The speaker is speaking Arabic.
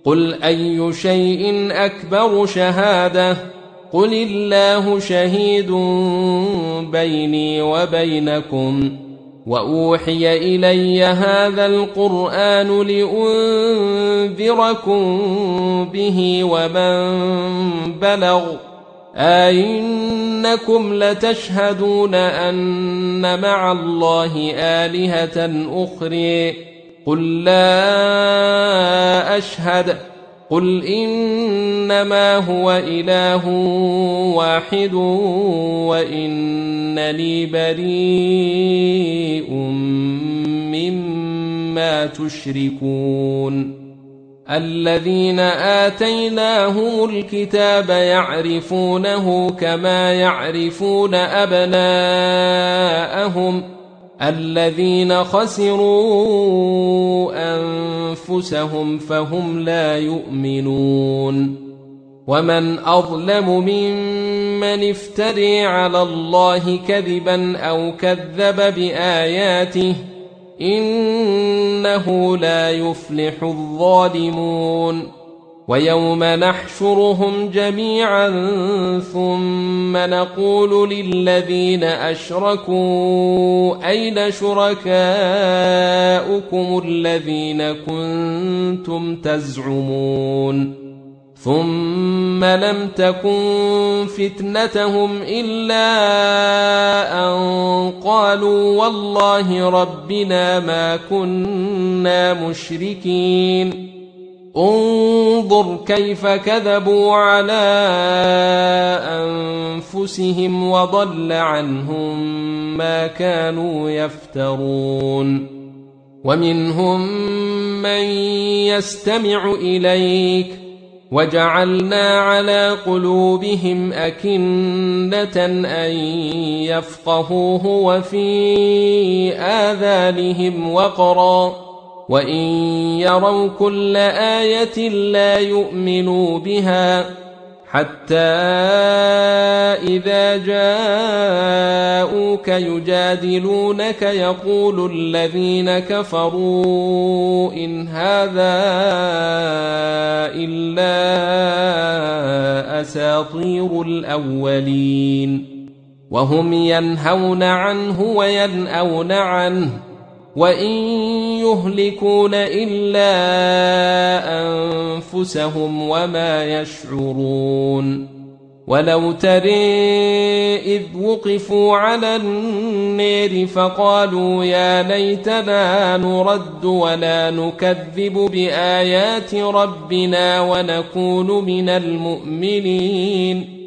قل أي شيء أكبر شهادة قل الله شهيد بيني وبينكم وأوحي إلي هذا القرآن لأنذركم به ومن بلغ أئنكم لتشهدون أن مع الله آلهة أخرى قل لا أشهد قل إنما هو إله واحد وإنني بريء مما تشركون الذين آتيناهم الكتاب يعرفونه كما يعرفون أبناءهم الذين خسروا أنفسهم فهم لا يؤمنون ومن أظلم ممن افتري على الله كذبا أو كذب بآياته إنه لا يفلح الظالمون ويوم نحشرهم جميعا ثم نقول للذين أشركوا أين شركاؤكم الذين كنتم تزعمون ثم لم تكن فتنتهم إلا أن قالوا والله ربنا ما كنا مشركين انظر كيف كذبوا على أنفسهم وضل عنهم ما كانوا يفترون ومنهم من يستمع إليك وجعلنا على قلوبهم أكنة أن يفقهوه وفي آذانهم وقرا وإن يروا كل آية لا يؤمنوا بها حتى إذا جاءوك يجادلونك يقول الذين كفروا إن هذا إلا أساطير الأولين وهم ينهون عنه وينأون عنه وإن يهلكون إلا أنفسهم وما يشعرون ولو ترى إذ وقفوا على النار فقالوا يا ليتنا نرد ولا نكذب بآيات ربنا ونكون من المؤمنين